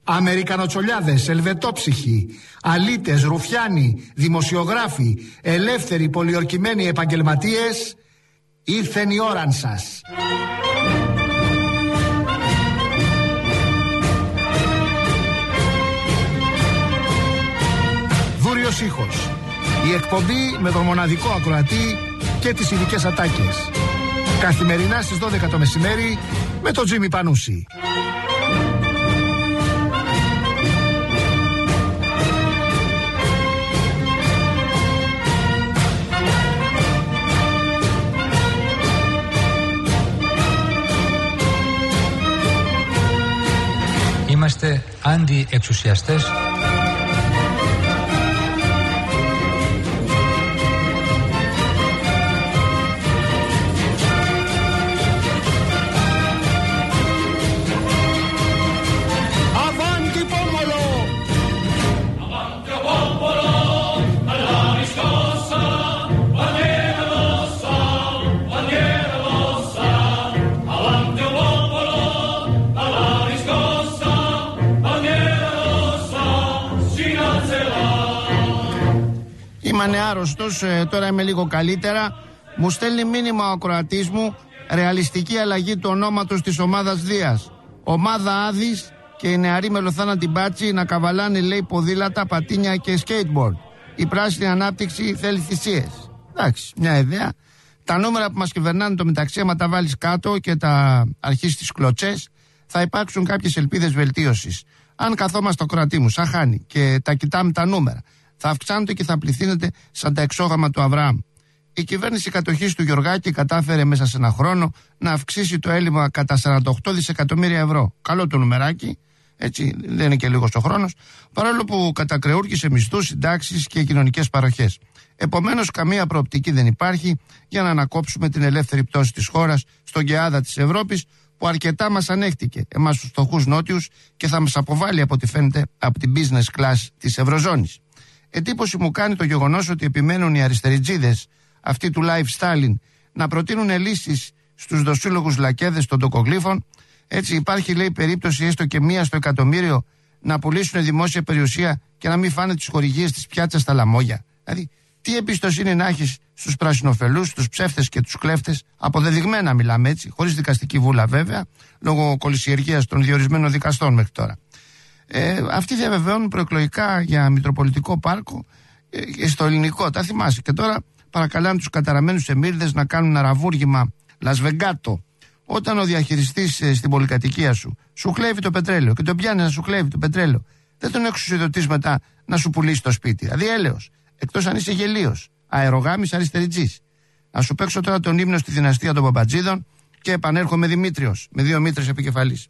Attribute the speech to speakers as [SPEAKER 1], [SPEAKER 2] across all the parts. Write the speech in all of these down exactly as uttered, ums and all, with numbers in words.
[SPEAKER 1] Αμερικανοτσολιάδες, ελβετόψυχοι, αλήτες, ρουφιάνοι, δημοσιογράφοι, ελεύθεροι, πολιορκημένοι επαγγελματίες, ήρθεν η ώραν σας. Δούριος ήχος. Η εκπομπή με τον μοναδικό ακροατή και τις ειδικές ατάκες. Καθημερινά στις δώδεκα το μεσημέρι με τον Τζίμι Πανούση.
[SPEAKER 2] Είμαστε αντι-εξουσιαστές.
[SPEAKER 3] Είμαι άρρωστος, ε, τώρα είμαι λίγο καλύτερα. Μου στέλνει μήνυμα ο ακροατής μου, ρεαλιστική αλλαγή του ονόματος της ομάδας Δίας. Ομάδα Άδης και οι νεαροί μελοθάνατοι μπάτσι να καβαλάνε, λέει, ποδήλατα, πατίνια και skateboard. Η πράσινη ανάπτυξη θέλει θυσίες. Εντάξει, μια ιδέα. Τα νούμερα που μας κυβερνάνε το μεταξύ, άμα τα βάλεις κάτω και τα αρχίσεις τις κλωτσές, θα υπάρξουν κάποιες ελπίδες βελτίωσης. Αν καθόμαστε στο κρατή μου, σαν χάνει, και τα κοιτάμε τα νούμερα, θα αυξάνονται και θα πληθύνεται σαν τα εξόγαμα του Αβραάμ. Η κυβέρνηση κατοχής του Γιωργάκη κατάφερε μέσα σε ένα χρόνο να αυξήσει το έλλειμμα κατά σαράντα οκτώ δισεκατομμύρια ευρώ. Καλό το νουμεράκι, έτσι, δεν είναι και λίγος ο χρόνος, παρόλο που κατακρεούργησε μισθούς, συντάξεις και κοινωνικές παροχές. Επομένως, καμία προοπτική δεν υπάρχει για να ανακόψουμε την ελεύθερη πτώση της χώρας στον γκεάδα της Ευρώπης, που αρκετά μας ανέχτηκε, εμάς τους φτωχούς νότιους, και θα μας αποβάλει, από ό,τι φαίνεται, από την business class της Ευρωζώνης. Εντύπωση μου κάνει το γεγονός ότι επιμένουν οι αριστεριτζίδες, αυτοί του lifestyle, να προτείνουν λύσεις στους δοσύλλογους λακέδες των τοκογλύφων. Έτσι, υπάρχει, λέει, περίπτωση έστω και μία στο εκατομμύριο να πουλήσουν δημόσια περιουσία και να μην φάνε τις χορηγίες της πιάτσας στα λαμόγια. Δηλαδή, τι εμπιστοσύνη να έχεις στους πρασινοφελούς, στους ψεύτες και τους κλέφτες, αποδεδειγμένα μιλάμε, έτσι, χωρίς δικαστική βούλα βέβαια, λόγω κολυσιεργίας των διορισμένων δικαστών μέχρι τώρα. Ε, αυτοί διαβεβαιώνουν προεκλογικά για Μητροπολιτικό Πάρκο ε, στο ελληνικό, τα θυμάσαι. Και τώρα παρακαλάνε τους καταραμένους εμμύριδες να κάνουν ένα ραβούργημα λασβεγκάτο. Όταν ο διαχειριστής ε, στην πολυκατοικία σου σου κλέβει το πετρέλαιο και τον πιάνει να σου κλέβει το πετρέλαιο, δεν τον εξουσιοδοτείς μετά να σου πουλήσει το σπίτι. Δηλαδή έλεος. Εκτός αν είσαι γελίος, αερογάμης, αριστεριτζής. Να σου παίξω τώρα τον ύμνο στη δυναστεία των Παπατζίδων και επανέρχομαι Δημήτριος, με δύο μήτρες επικεφαλής.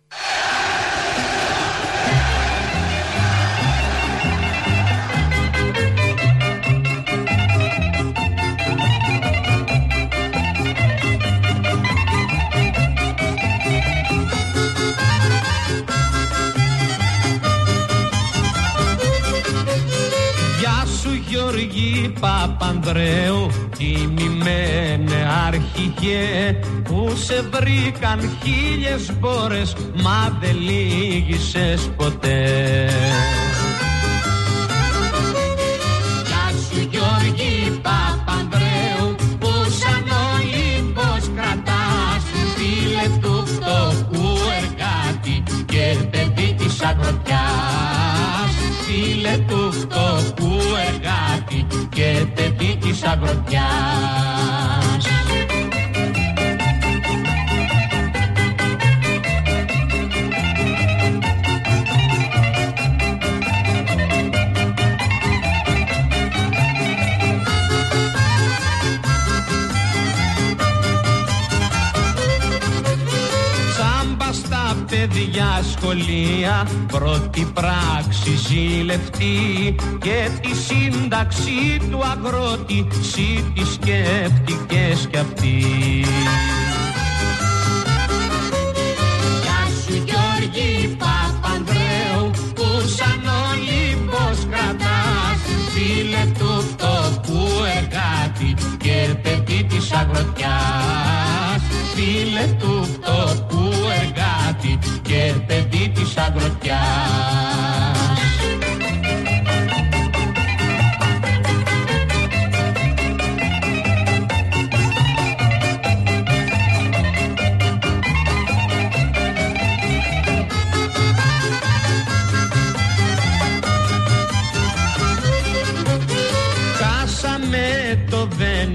[SPEAKER 4] Γιώργη Παπανδρέου, τιμημένε αρχηγέ, που σε βρήκαν χίλιες μπόρες, μα δεν λύγησες ποτέ. Γεια σου Γιώργη Παπανδρέου, που σαν Ολύμπος κρατάς, φίλε του φτωχού εργάτη και παιδί της αγροτιάς. Φίλε του φτωχού εργάτη και παιδί της αγροτιάς. Παιδιά σχολεία, πρώτη πράξη ζηλευτή, και τη σύνταξη του αγρότη σύ τη σκέφτηκες κι αυτή. Γεια σου Γιώργη Παπανδρέου, που σαν Ολύμπος κρατάς, φίλε του φτωχού εργάτη και παιδί της αγροτιάς. Φίλε του φτωχού εργάτη και παιδί της αγροτιάς.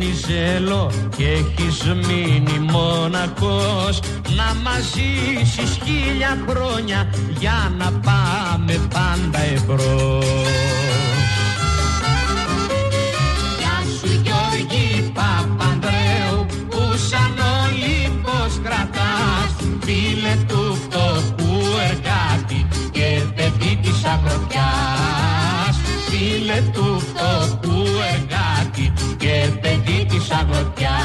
[SPEAKER 4] Βενιζέλο και έχεις μείνει μοναχός, να μας ζήσεις χίλια χρόνια για να πάμε πάντα εμπρός. Γεια σου Γιώργη Παπανδρέου, που σαν Ολύμπος κρατάς, φίλε του φτωχού εργάτη και παιδί της αγροτιάς, φίλε του φτωχού εργάτη και παιδί της αγροτιάς.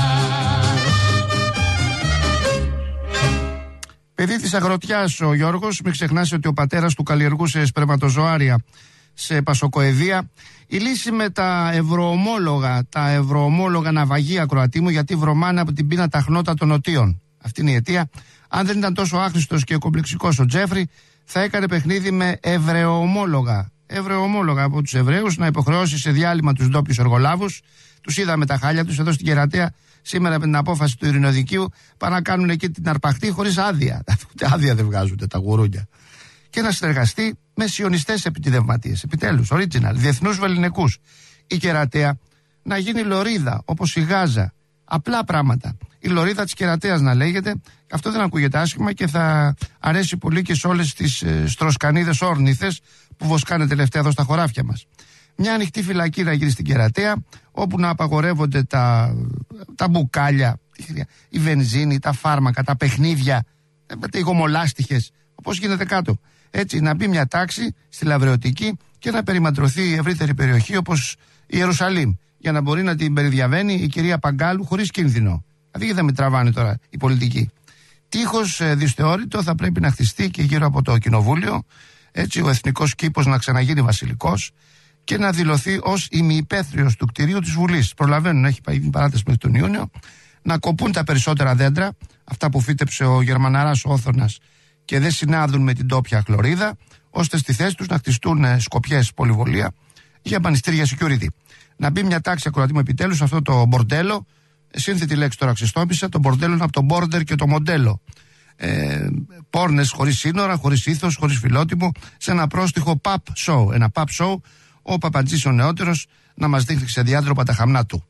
[SPEAKER 3] Παιδί της αγροτιάς ο Γιώργος, μην ξεχνάς ότι ο πατέρας του καλλιεργούσε σπερματοζωάρια σε Πασοκοεδία. Η λύση με τα ευρωομόλογα, τα ευρωομόλογα ναυαγία, Κροατή μου, γιατί βρωμάνε από την πείνα τα χνότα των νοτίων. Αυτή είναι η αιτία. Αν δεν ήταν τόσο άχρηστος και κομπλεξικός ο Τζέφρι, θα έκανε παιχνίδι με ευρεομόλογα. Ευρεομόλογα από τους Εβραίους, να υποχρεώσει σε διάλειμμα τους ντόπιους εργολάβους. Τους είδαμε τα χάλια τους εδώ στην Κερατέα σήμερα με την απόφαση του Ειρηνοδικείου. Πάνε να κάνουν εκεί την αρπαχτή χωρίς άδεια. Ούτε άδεια δεν βγάζουν τα γουρούνια. Και να συνεργαστεί με σιωνιστές επιτιδευματίες. Επιτέλους, original, διεθνούς βελληνικούς. Η Κερατέα να γίνει λωρίδα όπως η Γάζα. Απλά πράγματα. Η λωρίδα της Κερατέας να λέγεται. Αυτό δεν ακούγεται άσχημα και θα αρέσει πολύ και σε όλες τις ε, στροσκανίδες όρνηθες που βοσκάνε τελευταία εδώ στα χωράφια μας. Μια ανοιχτή φυλακή να γίνει στην Κερατέα, όπου να απαγορεύονται τα, τα μπουκάλια, η βενζίνη, τα φάρμακα, τα παιχνίδια, οι γομολάστιχες, όπως γίνεται κάτω. Έτσι, να μπει μια τάξη στη Λαβρεωτική και να περιμαντρωθεί η ευρύτερη περιοχή όπως η Ιερουσαλήμ, για να μπορεί να την περιδιαβαίνει η κυρία Παγκάλου χωρίς κίνδυνο. Δηλαδή δεν με τραβάνε τώρα οι πολιτικοί. Τείχος ε, δυσθεώρητο θα πρέπει να χτιστεί και γύρω από το κοινοβούλιο, έτσι ο εθνικός κήπος να ξαναγίνει βασιλικός και να δηλωθεί ως ημιυπαίθριος του κτηρίου της Βουλής. Προλαβαίνουν, έχει πάει παράταση μέχρι τον Ιούνιο, να κοπούν τα περισσότερα δέντρα, αυτά που φύτεψε ο Γερμαναράς Όθωνας και δεν συνάδουν με την τόπια χλωρίδα, ώστε στη θέση τους να χτιστούν σκοπιές πολυβολία για μπανιστήρια security. Να μπει μια τάξη, ακροατή μου, επιτέλους, αυτό το μπορντέλο, σύνθετη λέξη τώρα ξεστόμισα, το μπορντέλο είναι από το border και το μοντέλο. Ε, πόρνες χωρίς σύνορα, χωρίς ήθος, χωρίς φιλότιμο, σε ένα πρόστιχο pub show. Ένα pub show, ο Παπαντζής ο νεότερος να μας δείχνει ξεδιάντροπα τα χαμνά του.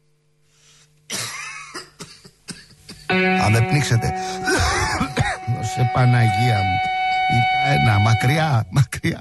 [SPEAKER 3] Αν δεν πνίξετε. Σε Παναγία μου. Ένα, μακριά, μακριά.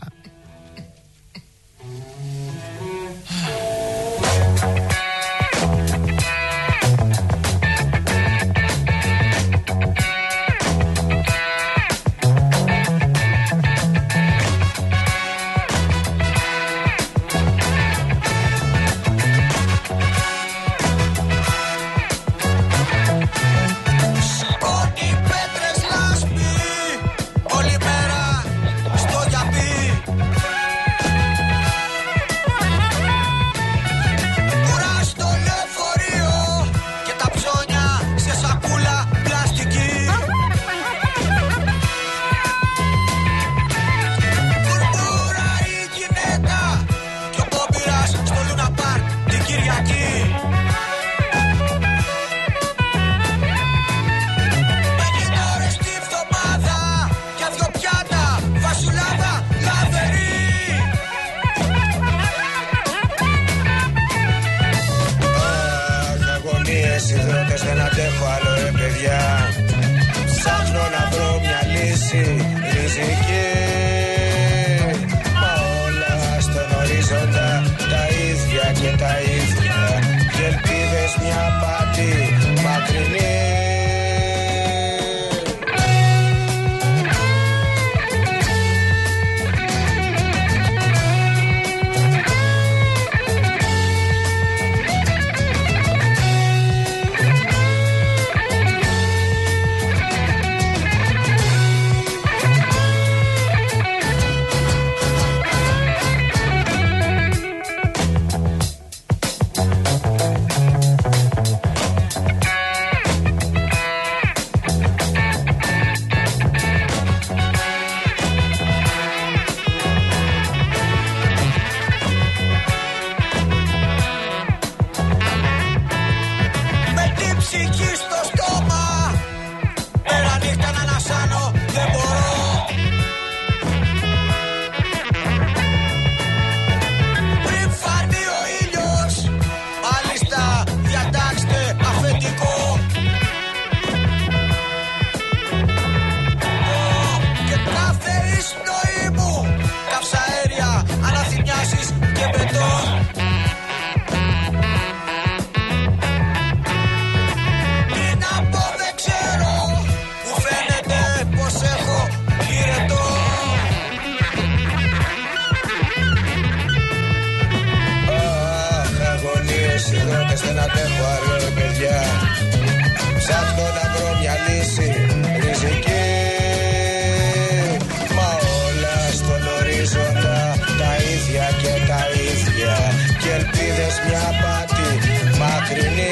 [SPEAKER 5] και πετώ. Τι να πω δεν ξέρω, μου φαίνεται πως έχω πυρετό. Αχ, αγωνίες εδώ και δεν αντέχω άλλο ρε παιδιά. Ψάχνω να βρω μια λύση ριζική. Μα όλα στον ορίζοντα τα ίδια και τα ίδια. Και ελπίδες μια πάτη μακρινή.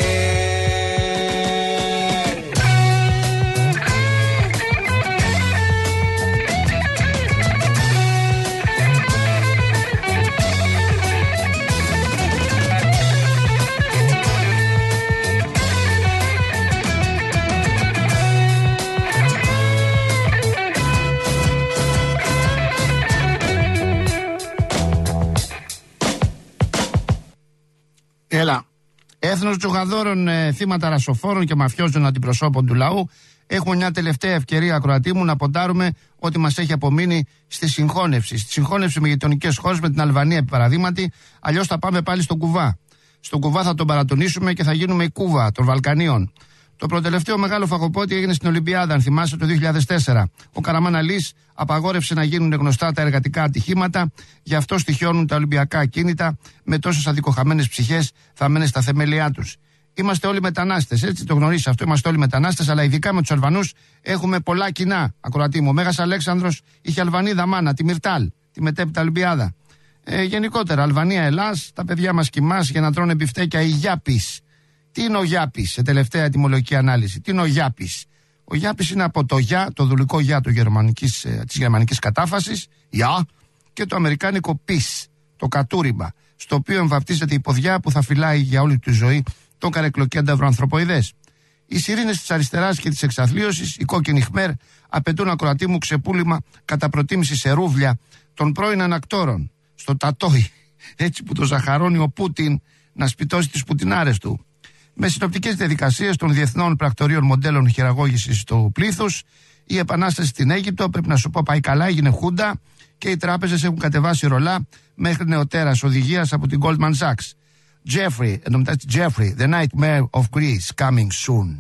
[SPEAKER 3] Έλα. Έθνος τζογαδόρων, ε, θύματα ρασοφόρων και μαφιόζων αντιπροσώπων του λαού. Έχουμε μια τελευταία ευκαιρία, ακροατή μου, να ποντάρουμε ό,τι μας έχει απομείνει στη συγχώνευση. Στη συγχώνευση με γειτονικές χώρες, με την Αλβανία επί παραδείγματι. Αλλιώς θα πάμε πάλι στον Κουβά. Στον Κουβά θα τον παρατονίσουμε και θα γίνουμε η Κούβα των Βαλκανίων. Το προτελευταίο μεγάλο φαγοπότη έγινε στην Ολυμπιάδα, αν θυμάσαι, το δύο χιλιάδες τέσσερα. Ο Καραμάν Αλής απαγόρευσε να γίνουν γνωστά τα εργατικά ατυχήματα, γι' αυτό στοιχιώνουν τα Ολυμπιακά ακίνητα με τόσες αδικοχαμένες ψυχές θαμμένες στα θεμέλια τους. Είμαστε όλοι μετανάστες, έτσι το γνωρίζεις αυτό. Είμαστε όλοι μετανάστες, αλλά ειδικά με τους Αλβανούς έχουμε πολλά κοινά. Ακροατή μου, ο Μέγας Αλέξανδρος είχε Αλβανίδα μάνα, τη Μυρτάλ, τη μετέπειτα Ολυμπιάδα. Ε, γενικότερα, Αλβανία, Ελλάς, τα παιδιά μας κοιμάς για να τρώνε μπιφτέκια ή γιάπης. Τι είναι ο γιάπης, σε τελευταία ετυμολογική ανάλυση, τι είναι ο γιάπης. Ο γιάπης είναι από το γιά, το δουλικό γιά του γερμανικής, ε, της γερμανικής κατάφασης, γιά, και το αμερικάνικο πις, το κατούριμπα, στο οποίο εμβαπτίζεται η ποδιά που θα φυλάει για όλη τη ζωή τον καρεκλοκένταυρο ανθρωποειδές. Οι σιρήνες της αριστεράς και της εξαθλίωσης, οι κόκκινοι χμέρ, απαιτούν, ακροατή μου, ξεπούλημα κατά προτίμηση σε ρούβλια των πρώην ανακτόρων, στο τατόι, έτσι που το ζαχαρώνει ο Πούτιν να σπιτώσει τις πουτινάρες του. Με συνοπτικές διαδικασίες των διεθνών πρακτορείων μοντέλων χειραγώγησης του πλήθους, η επανάσταση στην Αίγυπτο, πρέπει να σου πω, πάει καλά, έγινε χούντα και οι τράπεζες έχουν κατεβάσει ρολά μέχρι νεοτέρας οδηγίας από την Goldman Sachs. Jeffrey, ενώ μετά Jeffrey, the nightmare of Greece coming soon.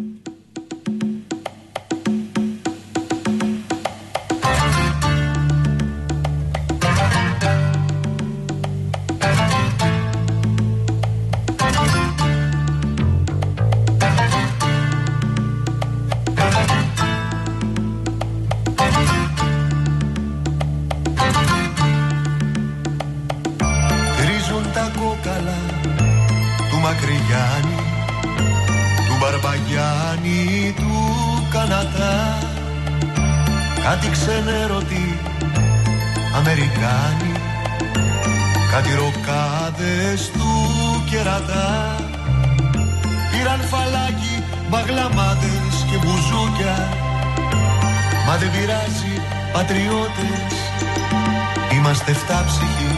[SPEAKER 6] Μακρυγιάννη, του Μπαρμπαγιάννη, του Κανατά, κάτι ξενέρωτοι Αμερικάνοι, κάτι ροκάδες του κερατά. Πήραν φαλάκι, μπαγλαμάδες και μπουζούκια, μα δεν πειράζει πατριώτες, είμαστε φτάψυχοι.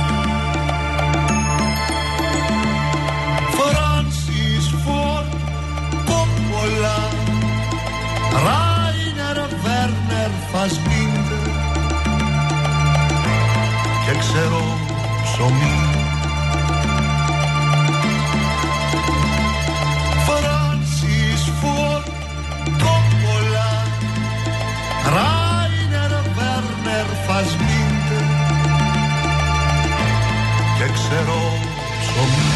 [SPEAKER 6] Ράινερ Βέρνερ Φασμπίντερ και ξέρω ψωμί. Φράνσις Φορντ Κόπολα, Ράινερ Βέρνερ Φασμπίντερ και ξέρω ψωμί.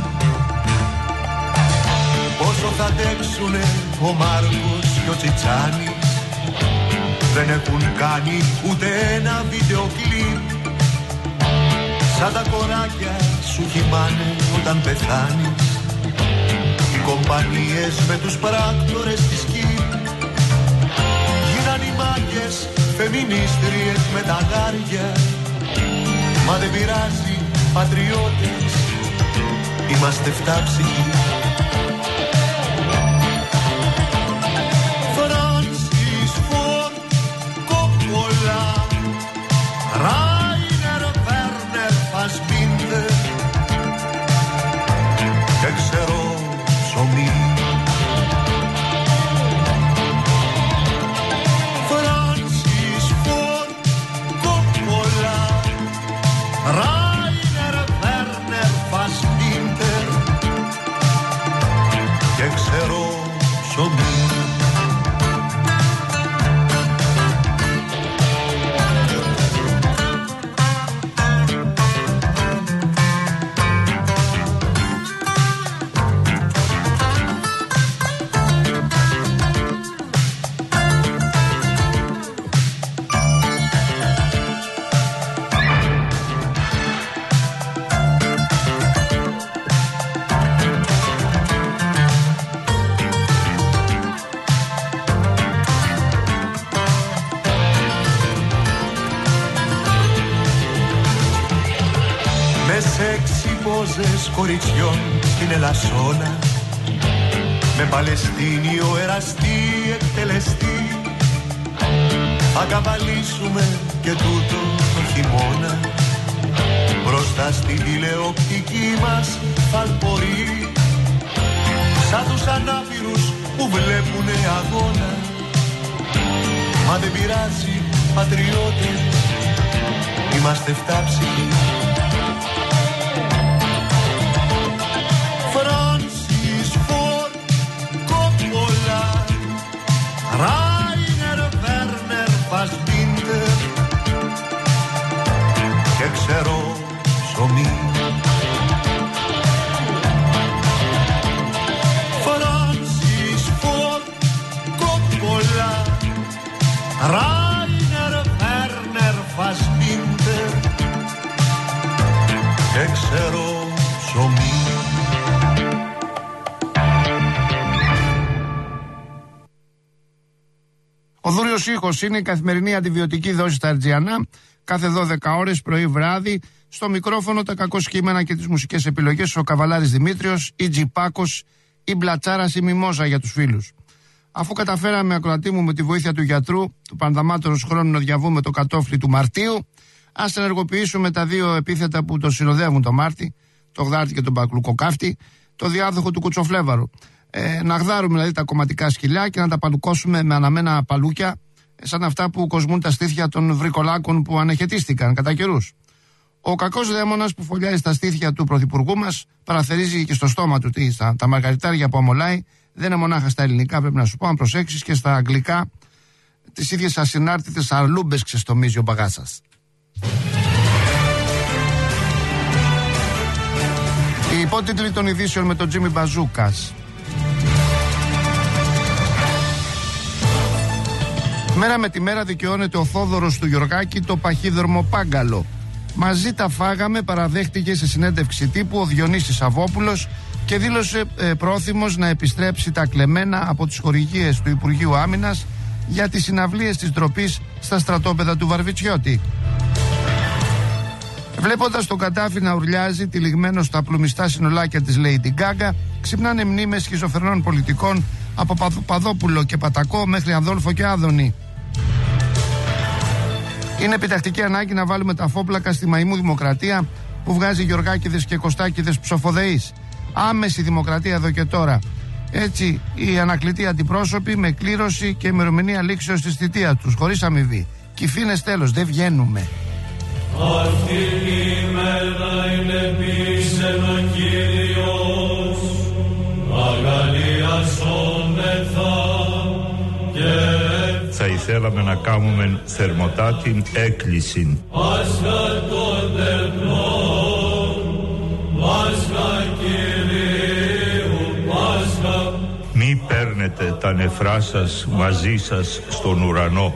[SPEAKER 6] Πόσο θα αντέξουνε ο Μάρκος και ο Τσιτσάνης, δεν έχουν κάνει ούτε ένα βίντεο κλιπ. Σαν τα κοράκια σου χυμάνε όταν πεθάνεις, οι κομπανίες με τους πράκτορες της ΚΙΠ. Γίναν οι μάγκες φεμινίστριες με τα γάρια, μα δεν πειράζει πατριώτες, είμαστε φτάψυχοι. Ράινερ Βέρνερ Φασμπίντερ και ξέρω ψωμί. Φράνσις Φορντ Κόπολα, Ράινερ πόζες κοριτσιών στην Ελασσόνα, με Παλαιστίνιο εραστή εκτελεστή, θα καβαλήσουμε και τούτο το χειμώνα, μπροστά στην τηλεοπτική μας φαλπορεί, σαν τους ανάπηρους που βλέπουνε αγώνα. Μα δεν πειράζει, πατριώτες, είμαστε φτάψυχοι. Φράνσις Φορντ Κόπολα, Ράινερ Βέρνερ Φασμπίντερ και ξέρω ψωμί. Φράνσις Φορντ Κόπολα, Ράινερ Βέρνερ Φασμπίντερ και ξέρω ψωμί.
[SPEAKER 3] Ο Δούριος Ήχος είναι η καθημερινή αντιβιωτική δόση στα Ερτζιανά, κάθε δώδεκα ώρες πρωί βράδυ. Στο μικρόφωνο τα κακό κείμενα και τις μουσικές επιλογές ο Καβαλάρης Δημήτριος, η Τζιπάκος, η Μπλατσάρας, η Μιμόζα για τους φίλους. Αφού καταφέραμε, ακροατή μου, με τη βοήθεια του γιατρού, του πανδαμάτερος χρόνου, να διαβούμε το κατόφλι του Μαρτίου, ας ενεργοποιήσουμε τα δύο επίθετα που το συνοδεύουν το Μάρτι, το Γδάρτη και τον Μπακλουκοκάφτη, το διάδοχο του Κουτσοφλέβαρου. Ε, να γδάρουμε δηλαδή τα κομματικά σκυλιά και να τα παλουκώσουμε με αναμένα παλούκια, σαν αυτά που κοσμούν τα στήθια των βρικολάκων που ανεχαιτίστηκαν κατά καιρούς. Ο κακός δαίμονας που φωλιάζει στα στήθια του πρωθυπουργού μας παραθερίζει και στο στόμα του τι, στα, τα μαργαριτάρια που αμολάει. Δεν είναι μονάχα στα ελληνικά, πρέπει να σου πω, αν προσέξεις, και στα αγγλικά τις ίδιες ασυνάρτητες αρλούμπες ξεστομίζει ο μπαγάσας. Οι υπότιτλοι των ειδήσεων με τον Τζίμι Μπαζούκας. Μέρα με τη μέρα δικαιώνεται ο Θόδωρος του Γιωργάκη το παχύδρομο πάγκαλο. Μαζί τα φάγαμε, παραδέχτηκε σε συνέντευξη τύπου ο Διονύσης Σαββόπουλος και δήλωσε ε, πρόθυμος να επιστρέψει τα κλεμμένα από τις χορηγίες του Υπουργείου Άμυνας για τις συναυλίες της ντροπής στα στρατόπεδα του Βαρβιτσιώτη. Βλέποντας τον Καντάφη να ουρλιάζει τυλιγμένο στα πλουμιστά συνολάκια της Lady Gaga, ξυπνάνε μνήμες σχιζοφρενών πολιτικών από Παδόπουλο και Πατακό μέχρι Ανδόλφο και Άδωνη. Είναι επιτακτική ανάγκη να βάλουμε τα φόπλακα στη μαϊμού δημοκρατία που βγάζει Γεωργάκηδες και Κωστάκηδες ψοφοδεείς. Άμεση δημοκρατία εδώ και τώρα. Έτσι οι ανακλητοί αντιπρόσωποι με κλήρωση και ημερομηνία λήξεως της θητείας τους, χωρίς αμοιβή. Κυφίνες τέλος, δεν βγαίνουμε.
[SPEAKER 7] Αυτή η μέρα είναι πίσεν ο Κύριος, αγαλιασόμεθα και
[SPEAKER 8] θα ήθελαμε να κάνουμε θερμοτάτην έκκληση.
[SPEAKER 7] Πάσχα των τερνών, Πάσχα Κυρίου, Πάσχα.
[SPEAKER 8] Μη παίρνετε τα νεφρά σας μαζί σας στον ουρανό.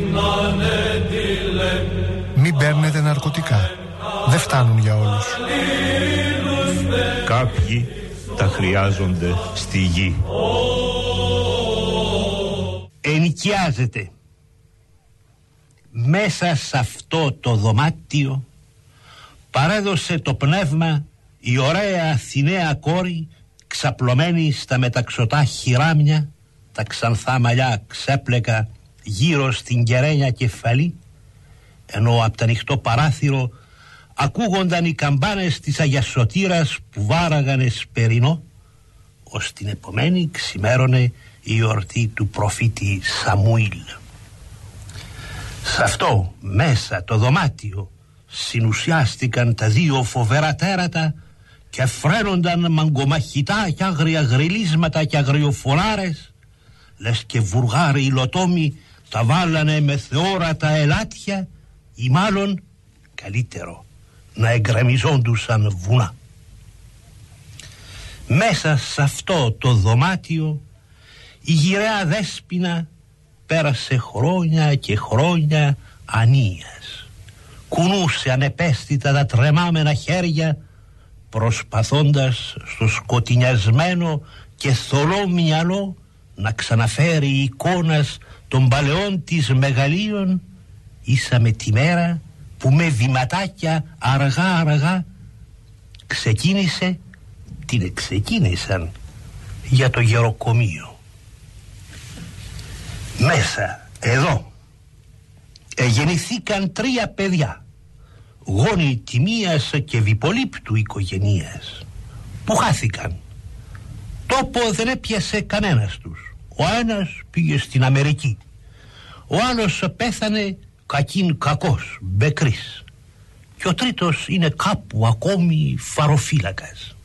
[SPEAKER 1] Μην παίρνετε ναρκωτικά. Δεν φτάνουν για όλους.
[SPEAKER 8] Κάποιοι τα χρειάζονται στη γη.
[SPEAKER 9] Ενοικιάζεται μέσα σε αυτό το δωμάτιο, παρέδωσε το πνεύμα η ωραία Αθηναία κόρη, ξαπλωμένη στα μεταξωτά χειράμια, τα ξανθά μαλλιά ξέπλεκα γύρω στην κεραίνια κεφαλή, ενώ από το ανοιχτό παράθυρο ακούγονταν οι καμπάνες της Αγιασωτήρας που βάραγαν εσπερινό, ως την επομένη ξημέρωνε η εορτή του προφήτη Σαμουήλ. Σε αυτό μέσα το δωμάτιο συνουσιάστηκαν τα δύο φοβερά τέρατα και φρένονταν μαγκομαχητά και άγρια γριλίσματα και αγριοφωνάρες, λες και βουργάροι υλοτόμοι τα βάλανε με θεόρατα ελάτια ή μάλλον καλύτερο να εγκρεμιζόντουσαν βουνά. Μέσα σε αυτό το δωμάτιο η γυραιά Δέσποινα πέρασε χρόνια και χρόνια ανίας. Κουνούσε ανεπαίσθητα τα τρεμάμενα χέρια, προσπαθώντας στο σκοτεινιασμένο και θολό μυαλό να ξαναφέρει εικόνας των παλαιών της μεγαλείων, ίσα με τη μέρα που με βηματάκια αργά αργά ξεκίνησε, την ξεκίνησαν για το γεροκομείο. Μέσα εδώ γεννηθήκαν τρία παιδιά, γόνοι τιμίας και διπολύπτου οικογενείας, που χάθηκαν. Τόπο δεν έπιασε κανένας τους. Ο ένας πήγε στην Αμερική, ο άλλος πέθανε κακήν κακός, μπεκρής, και ο τρίτος είναι κάπου ακόμη φαροφύλακας.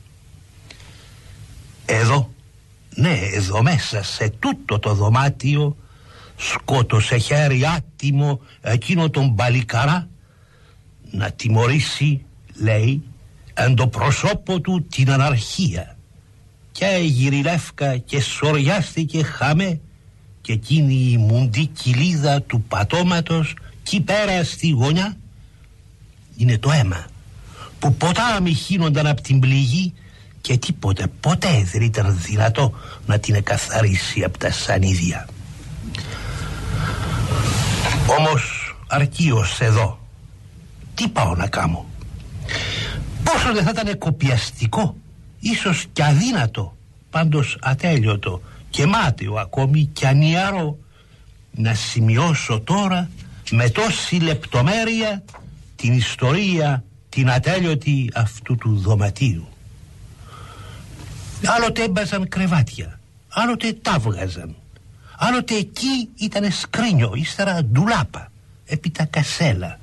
[SPEAKER 9] Εδώ, ναι, εδώ μέσα σε τούτο το δωμάτιο σκότωσε χέρι άτιμο εκείνο τον παλικαρά να τιμωρήσει, λέει, εν το προσώπο του την αναρχία, και γυριλεύκα και σοριάστηκε χαμέ και εκείνη η μουντή κοιλίδα του πατώματος κι πέρα στη γωνιά είναι το αίμα που ποτάμι χύνονταν από την πληγή και τίποτε ποτέ δεν ήταν δυνατό να την εκαθαρίσει από τα σανίδια. Όμως αρκεί ως εδώ. Τι πάω να κάνω? Πόσο δεν θα ήταν κοπιαστικό, ίσως και αδύνατο, πάντως ατέλειωτο και μάταιο ακόμη και ανιαρό, να σημειώσω τώρα με τόση λεπτομέρεια την ιστορία την ατέλειωτη αυτού του δωματίου. Άλλοτε έμπαζαν κρεβάτια, άλλοτε τα βγάζαν, άλλοτε εκεί ήτανε σκρίνιο, ύστερα ντουλάπα επί τα κασέλα.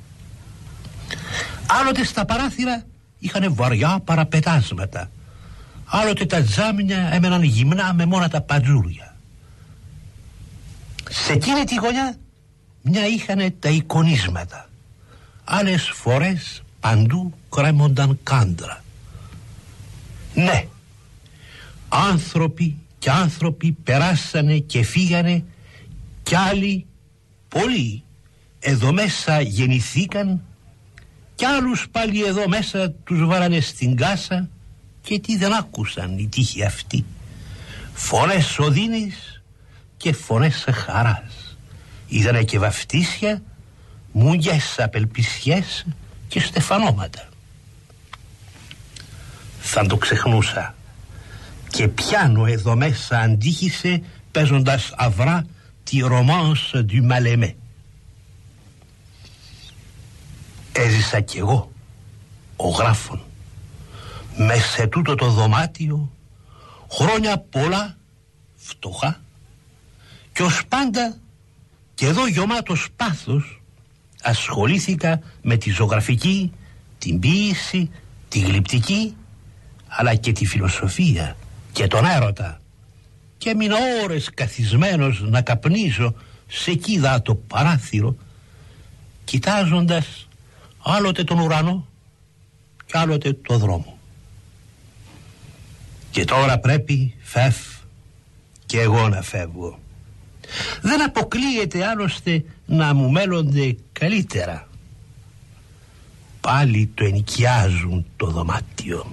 [SPEAKER 9] Άλλοτε στα παράθυρα είχανε βαριά παραπετάσματα, άλλοτε τα τζάμια έμεναν γυμνά με μόνα τα πατζούρια. Σε εκείνη τη γωνιά μια είχανε τα εικονίσματα, άλλες φορές παντού κρέμονταν κάντρα. Ναι, άνθρωποι και άνθρωποι περάσανε και φύγανε, κι άλλοι, πολλοί, εδώ μέσα γεννηθήκαν, κι άλλους πάλι εδώ μέσα τους βάλανε στην κάσα, και τι δεν άκουσαν οι τύχοι αυτοί? Φωνές οδύνης και φωνές χαράς. Είδανε και βαφτίσια, μουγιές απελπισιές και στεφανώματα. Θα το ξεχνούσα. Και πιάνο εδώ μέσα αντίχησε παίζοντας αυρά τη Romance du Mal-Aimé. Έζησα κι εγώ, ο γράφων, μες σε τούτο το δωμάτιο, χρόνια πολλά, φτωχά, και ως πάντα και εδώ γεμάτος πάθος ασχολήθηκα με τη ζωγραφική, την ποίηση, τη γλυπτική, αλλά και τη φιλοσοφία και τον έρωτα, και έμεινα ώρες καθισμένος να καπνίζω σε κίδα το παράθυρο, κοιτάζοντας άλλοτε τον ουρανό και άλλοτε το δρόμο. Και τώρα πρέπει φεύ και εγώ να φεύγω. Δεν αποκλείεται άλλωστε να μου μέλλονται καλύτερα. Πάλι το ενοικιάζουν το δωμάτιο.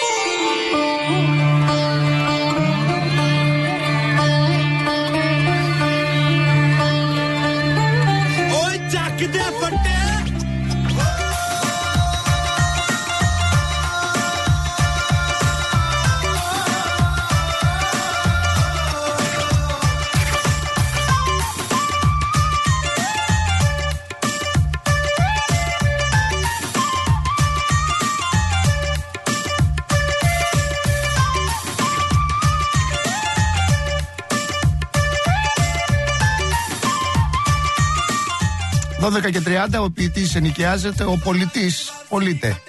[SPEAKER 3] δώδεκα και τριάντα ο ποιητής ενοικιάζεται, ο πολιτής πωλείται.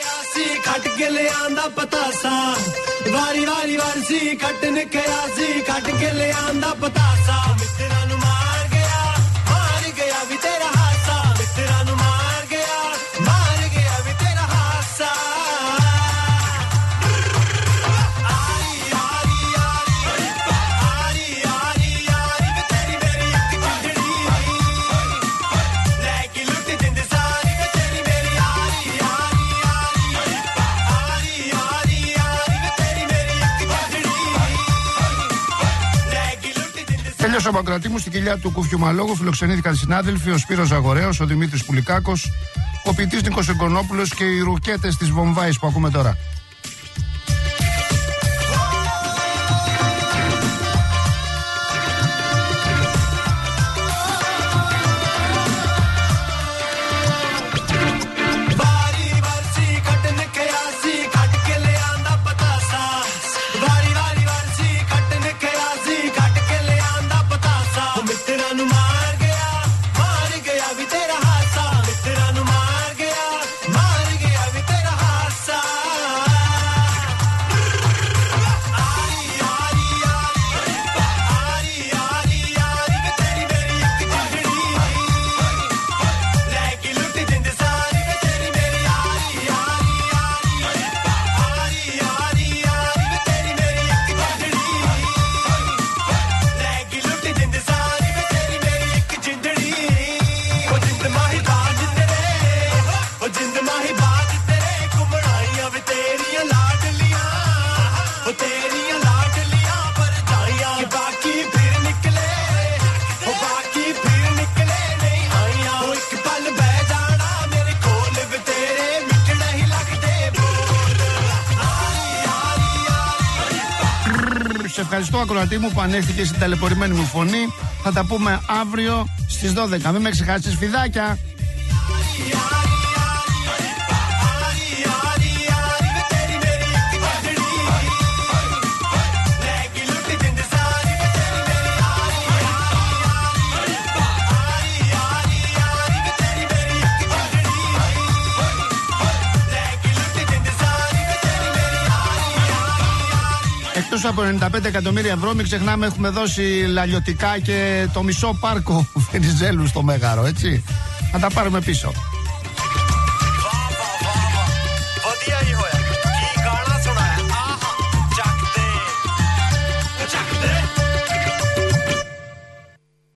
[SPEAKER 3] Τέλειωσε ο Παγκρατήμου στην κοιλιά του Κουφιουμαλόγου. Φιλοξενήθηκαν συνάδελφοι ο Σπύρος Ζαγορέος, ο Δημήτρης Πουλικάκος, ο ποιητής Νίκος Εγκονόπουλος και οι ρουκέτες της Βομβάης που ακούμε τώρα. Σε ευχαριστώ ακροατή μου που ανέχθηκε στην ταλαιπωρημένη μου φωνή. Θα τα πούμε αύριο στις δώδεκα. Μην με ξεχάσεις, φιδάκια. Εκτός από ενενήντα πέντε εκατομμύρια ευρώ, μην ξεχνάμε, έχουμε δώσει λαλιωτικά και το μισό πάρκο Βενιζέλου στο Μέγαρο, έτσι. Θα τα πάρουμε πίσω.